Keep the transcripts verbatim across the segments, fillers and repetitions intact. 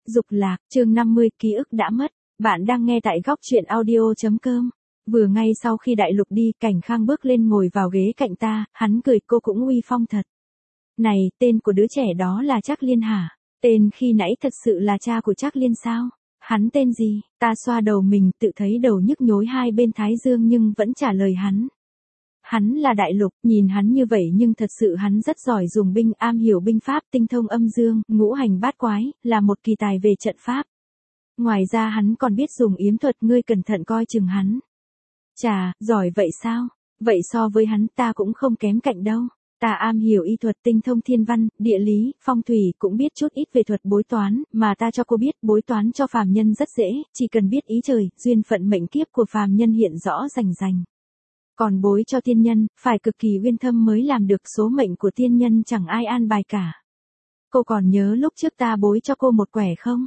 Dục lạc, chương năm mươi, ký ức đã mất. Bạn đang nghe tại góc truyện audio chấm com. Vừa ngay sau khi Đại Lục đi, Cảnh Khang bước lên ngồi vào ghế cạnh ta, hắn cười, cô cũng uy phong thật. Này, tên của đứa trẻ đó là Trác Liên hả? Tên khi nãy thật sự là cha của Trác Liên sao? Hắn tên gì? Ta xoa đầu mình, tự thấy đầu nhức nhối hai bên thái dương nhưng vẫn trả lời hắn. Hắn là Đại Lục, nhìn hắn như vậy nhưng thật sự hắn rất giỏi dùng binh, am hiểu binh pháp, tinh thông âm dương, ngũ hành bát quái, là một kỳ tài về trận pháp. Ngoài ra hắn còn biết dùng yếm thuật, ngươi cẩn thận coi chừng hắn. Chà, giỏi vậy sao? Vậy so với hắn ta cũng không kém cạnh đâu. Ta am hiểu y thuật, tinh thông thiên văn, địa lý, phong thủy, cũng biết chút ít về thuật bối toán, mà ta cho cô biết bối toán cho phàm nhân rất dễ, chỉ cần biết ý trời, duyên phận mệnh kiếp của phàm nhân hiện rõ rành rành. Còn bối cho tiên nhân, phải cực kỳ uyên thâm mới làm được, số mệnh của tiên nhân chẳng ai an bài cả. Cô còn nhớ lúc trước ta bối cho cô một quẻ không?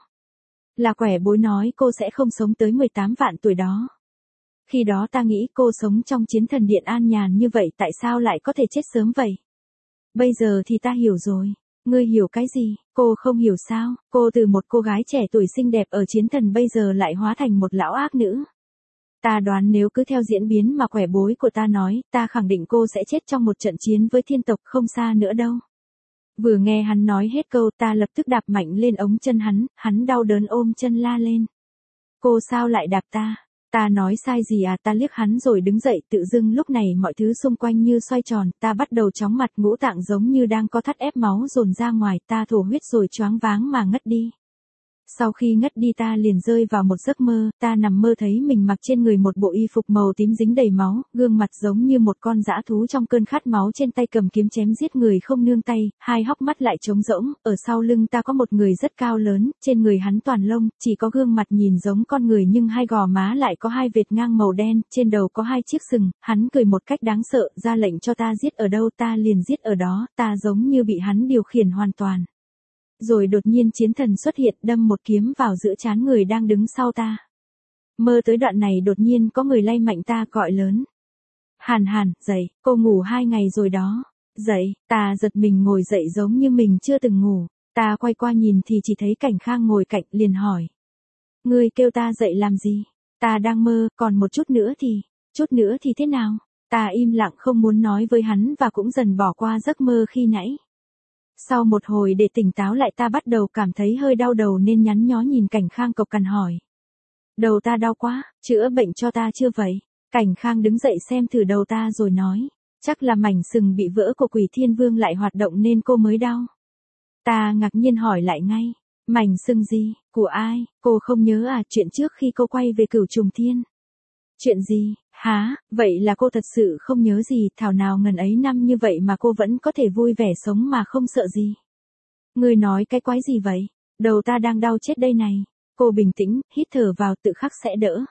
Là quẻ bối nói cô sẽ không sống tới mười tám vạn tuổi đó. Khi đó ta nghĩ cô sống trong chiến thần điện an nhàn như vậy tại sao lại có thể chết sớm vậy? Bây giờ thì ta hiểu rồi. Ngươi hiểu cái gì? Cô không hiểu sao? Cô từ một cô gái trẻ tuổi xinh đẹp ở chiến thần bây giờ lại hóa thành một lão ác nữ. Ta đoán nếu cứ theo diễn biến mà quẻ bối của ta nói, ta khẳng định cô sẽ chết trong một trận chiến với thiên tộc không xa nữa đâu. Vừa nghe hắn nói hết câu, ta lập tức đạp mạnh lên ống chân hắn, hắn đau đớn ôm chân la lên. Cô sao lại đạp ta? Ta nói sai gì à? Ta liếc hắn rồi đứng dậy, tự dưng lúc này mọi thứ xung quanh như xoay tròn, ta bắt đầu chóng mặt, ngũ tạng giống như đang có thắt ép máu dồn ra ngoài, ta thổ huyết rồi choáng váng mà ngất đi. Sau khi ngất đi ta liền rơi vào một giấc mơ, ta nằm mơ thấy mình mặc trên người một bộ y phục màu tím dính đầy máu, gương mặt giống như một con dã thú trong cơn khát máu, trên tay cầm kiếm chém giết người không nương tay, hai hốc mắt lại trống rỗng, ở sau lưng ta có một người rất cao lớn, trên người hắn toàn lông, chỉ có gương mặt nhìn giống con người nhưng hai gò má lại có hai vệt ngang màu đen, trên đầu có hai chiếc sừng, hắn cười một cách đáng sợ, ra lệnh cho ta giết ở đâu ta liền giết ở đó, ta giống như bị hắn điều khiển hoàn toàn. Rồi đột nhiên chiến thần xuất hiện, đâm một kiếm vào giữa trán người đang đứng sau ta. Mơ tới đoạn này đột nhiên có người lay mạnh ta gọi lớn. Hàn Hàn, dậy, cô ngủ hai ngày rồi đó. Dậy, ta giật mình ngồi dậy giống như mình chưa từng ngủ. Ta quay qua nhìn thì chỉ thấy Cảnh Khang ngồi cạnh, liền hỏi. Ngươi kêu ta dậy làm gì? Ta đang mơ, còn một chút nữa thì, chút nữa thì thế nào? Ta im lặng không muốn nói với hắn và cũng dần bỏ qua giấc mơ khi nãy. Sau một hồi để tỉnh táo lại ta bắt đầu cảm thấy hơi đau đầu nên nhắn nhó nhìn Cảnh Khang cộc cằn hỏi. Đầu ta đau quá, chữa bệnh cho ta chưa vậy? Cảnh Khang đứng dậy xem thử đầu ta rồi nói. Chắc là mảnh sừng bị vỡ của Quỷ Thiên Vương lại hoạt động nên cô mới đau. Ta ngạc nhiên hỏi lại ngay. Mảnh sừng gì? Của ai? Cô không nhớ à? Chuyện trước khi cô quay về Cửu Trùng Thiên. Chuyện gì? Hả? Vậy là cô thật sự không nhớ gì, thảo nào ngần ấy năm như vậy mà cô vẫn có thể vui vẻ sống mà không sợ gì. Ngươi nói cái quái gì vậy? Đầu ta đang đau chết đây này. Cô bình tĩnh, hít thở vào, tự khắc sẽ đỡ.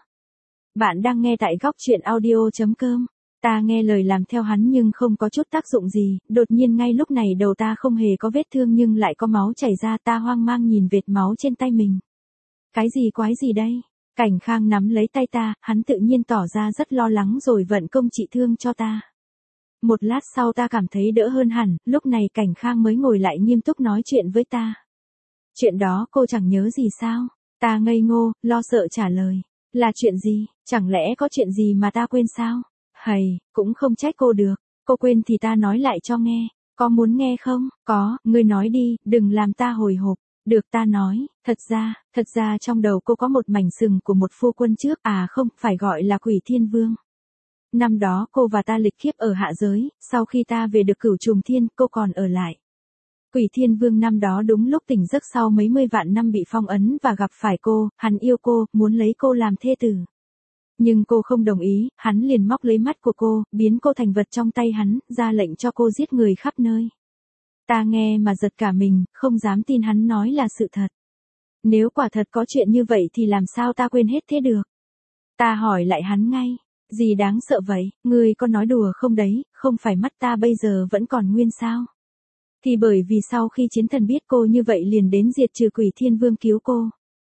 Bạn đang nghe tại góc truyện audio chấm com. Ta nghe lời làm theo hắn nhưng không có chút tác dụng gì, đột nhiên ngay lúc này đầu ta không hề có vết thương nhưng lại có máu chảy ra, ta hoang mang nhìn vệt máu trên tay mình. Cái gì quái gì đây? Cảnh Khang nắm lấy tay ta, hắn tự nhiên tỏ ra rất lo lắng rồi vận công trị thương cho ta. Một lát sau ta cảm thấy đỡ hơn hẳn, lúc này Cảnh Khang mới ngồi lại nghiêm túc nói chuyện với ta. Chuyện đó cô chẳng nhớ gì sao? Ta ngây ngô, lo sợ trả lời. Là chuyện gì? Chẳng lẽ có chuyện gì mà ta quên sao? Hầy, cũng không trách cô được. Cô quên thì ta nói lại cho nghe. Có muốn nghe không? Có, ngươi nói đi, đừng làm ta hồi hộp. Được, ta nói, thật ra, thật ra trong đầu cô có một mảnh sừng của một phu quân trước, à không, phải gọi là Quỷ Thiên Vương. Năm đó cô và ta lịch kiếp ở hạ giới, sau khi ta về được Cửu Trùng Thiên, cô còn ở lại. Quỷ Thiên Vương năm đó đúng lúc tỉnh giấc sau mấy mươi vạn năm bị phong ấn và gặp phải cô, hắn yêu cô, muốn lấy cô làm thê tử. Nhưng cô không đồng ý, hắn liền móc lấy mắt của cô, biến cô thành vật trong tay hắn, ra lệnh cho cô giết người khắp nơi. Ta nghe mà giật cả mình, không dám tin hắn nói là sự thật. Nếu quả thật có chuyện như vậy thì làm sao ta quên hết thế được? Ta hỏi lại hắn ngay, gì đáng sợ vậy, ngươi có nói đùa không đấy, không phải mắt ta bây giờ vẫn còn nguyên sao? Thì bởi vì sau khi chiến thần biết cô như vậy liền đến diệt trừ Quỷ Thiên Vương cứu cô.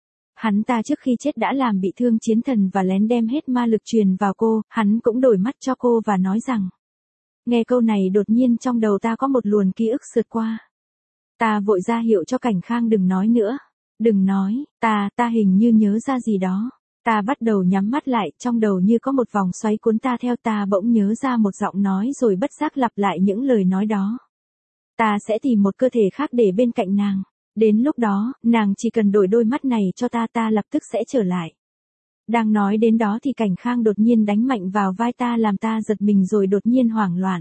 Hắn ta trước khi chết đã làm bị thương chiến thần và lén đem hết ma lực truyền vào cô, hắn cũng đổi mắt cho cô và nói rằng. Nghe câu này đột nhiên trong đầu ta có một luồng ký ức sượt qua. Ta vội ra hiệu cho Cảnh Khang đừng nói nữa. đừng nói, ta, ta hình như nhớ ra gì đó. Ta bắt đầu nhắm mắt lại, trong đầu như có một vòng xoáy cuốn ta theo, ta bỗng nhớ ra một giọng nói rồi bất giác lặp lại những lời nói đó. Ta sẽ tìm một cơ thể khác để bên cạnh nàng. Đến lúc đó, nàng chỉ cần đổi đôi mắt này cho ta, ta lập tức sẽ trở lại. Đang nói đến đó thì Cảnh Khang đột nhiên đánh mạnh vào vai ta làm ta giật mình rồi đột nhiên hoảng loạn.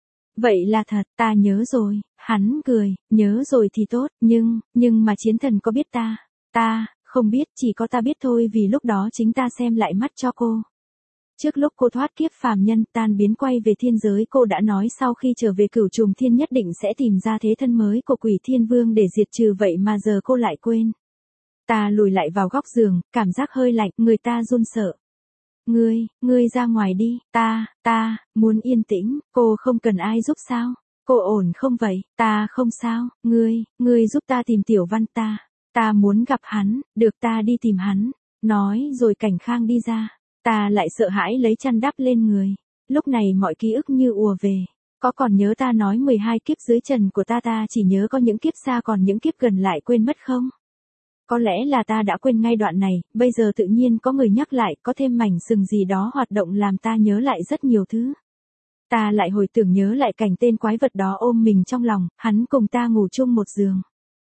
Vậy là thật, ta nhớ rồi, hắn cười, nhớ rồi thì tốt, nhưng, nhưng mà chiến thần có biết ta? Ta, không biết, chỉ có ta biết thôi vì lúc đó chính ta xem lại mắt cho cô. Trước lúc cô thoát kiếp phàm nhân tan biến quay về thiên giới, cô đã nói sau khi trở về Cửu Trùng Thiên nhất định sẽ tìm ra thế thân mới của Quỷ Thiên Vương để diệt trừ, vậy mà giờ cô lại quên. Ta lùi lại vào góc giường, cảm giác hơi lạnh, người ta run sợ. Ngươi, ngươi ra ngoài đi, ta, ta, muốn yên tĩnh, cô không cần ai giúp sao? Cô ổn không vậy? Ta không sao, ngươi, ngươi giúp ta tìm Tiểu Văn ta. Ta muốn gặp hắn, được ta đi tìm hắn. Nói rồi Cảnh Khang đi ra. Ta lại sợ hãi lấy chăn đắp lên người. Lúc này mọi ký ức như ùa về. Có còn nhớ ta nói mười hai kiếp dưới trần của ta, ta chỉ nhớ có những kiếp xa còn những kiếp gần lại quên mất không? Có lẽ là ta đã quên ngay đoạn này, bây giờ tự nhiên có người nhắc lại, có thêm mảnh sừng gì đó hoạt động làm ta nhớ lại rất nhiều thứ. Ta lại hồi tưởng nhớ lại cảnh tên quái vật đó ôm mình trong lòng, hắn cùng ta ngủ chung một giường.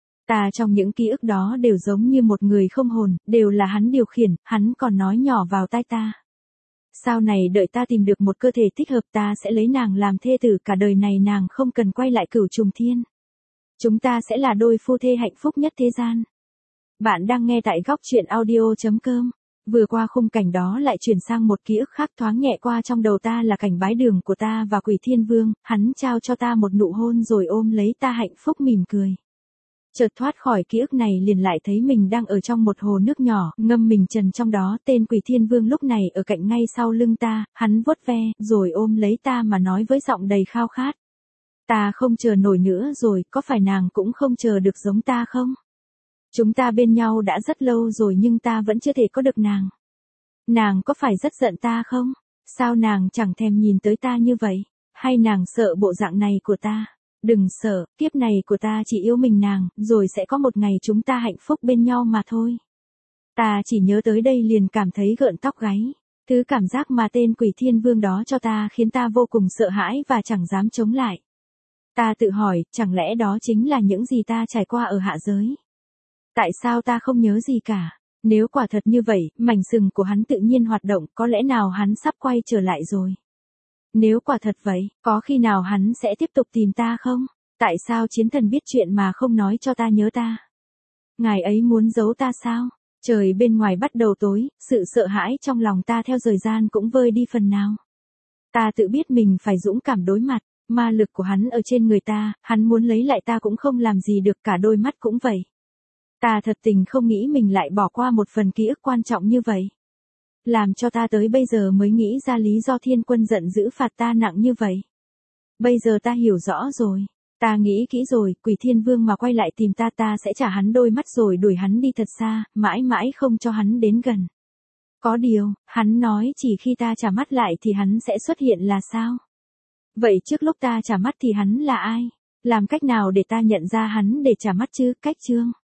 Ta trong những ký ức đó đều giống như một người không hồn, đều là hắn điều khiển, hắn còn nói nhỏ vào tai ta. Sau này đợi ta tìm được một cơ thể thích hợp ta sẽ lấy nàng làm thê tử, cả đời này nàng không cần quay lại Cửu Trùng Thiên. Chúng ta sẽ là đôi phu thê hạnh phúc nhất thế gian. Bạn đang nghe tại góc truyện audio chấm com. Vừa qua khung cảnh đó lại chuyển sang một ký ức khác, thoáng nhẹ qua trong đầu ta là cảnh bái đường của ta và Quỷ Thiên Vương, hắn trao cho ta một nụ hôn rồi ôm lấy ta hạnh phúc mỉm cười. Chợt thoát khỏi ký ức này liền lại thấy mình đang ở trong một hồ nước nhỏ, ngâm mình trần trong đó, tên Quỷ Thiên Vương lúc này ở cạnh ngay sau lưng ta, hắn vuốt ve, rồi ôm lấy ta mà nói với giọng đầy khao khát. Ta không chờ nổi nữa rồi, có phải nàng cũng không chờ được giống ta không? Chúng ta bên nhau đã rất lâu rồi nhưng ta vẫn chưa thể có được nàng. Nàng có phải rất giận ta không? Sao nàng chẳng thèm nhìn tới ta như vậy? Hay nàng sợ bộ dạng này của ta? Đừng sợ, kiếp này của ta chỉ yêu mình nàng, rồi sẽ có một ngày chúng ta hạnh phúc bên nhau mà thôi. Ta chỉ nhớ tới đây liền cảm thấy gợn tóc gáy. Thứ cảm giác mà tên Quỷ Thiên Vương đó cho ta khiến ta vô cùng sợ hãi và chẳng dám chống lại. Ta tự hỏi, chẳng lẽ đó chính là những gì ta trải qua ở hạ giới? Tại sao ta không nhớ gì cả? Nếu quả thật như vậy, mảnh sừng của hắn tự nhiên hoạt động, có lẽ nào hắn sắp quay trở lại rồi? Nếu quả thật vậy, có khi nào hắn sẽ tiếp tục tìm ta không? Tại sao chiến thần biết chuyện mà không nói cho ta nhớ ta? Ngài ấy muốn giấu ta sao? Trời bên ngoài bắt đầu tối, sự sợ hãi trong lòng ta theo thời gian cũng vơi đi phần nào. Ta tự biết mình phải dũng cảm đối mặt, ma lực của hắn ở trên người ta, hắn muốn lấy lại ta cũng không làm gì được, cả đôi mắt cũng vậy. Ta thật tình không nghĩ mình lại bỏ qua một phần ký ức quan trọng như vậy. Làm cho ta tới bây giờ mới nghĩ ra lý do Thiên Quân giận dữ phạt ta nặng như vậy. Bây giờ ta hiểu rõ rồi. Ta nghĩ kỹ rồi, Quỷ Thiên Vương mà quay lại tìm ta, ta sẽ trả hắn đôi mắt rồi đuổi hắn đi thật xa, mãi mãi không cho hắn đến gần. Có điều, hắn nói chỉ khi ta trả mắt lại thì hắn sẽ xuất hiện là sao? Vậy trước lúc ta trả mắt thì hắn là ai? Làm cách nào để ta nhận ra hắn để trả mắt chứ? Cách chương.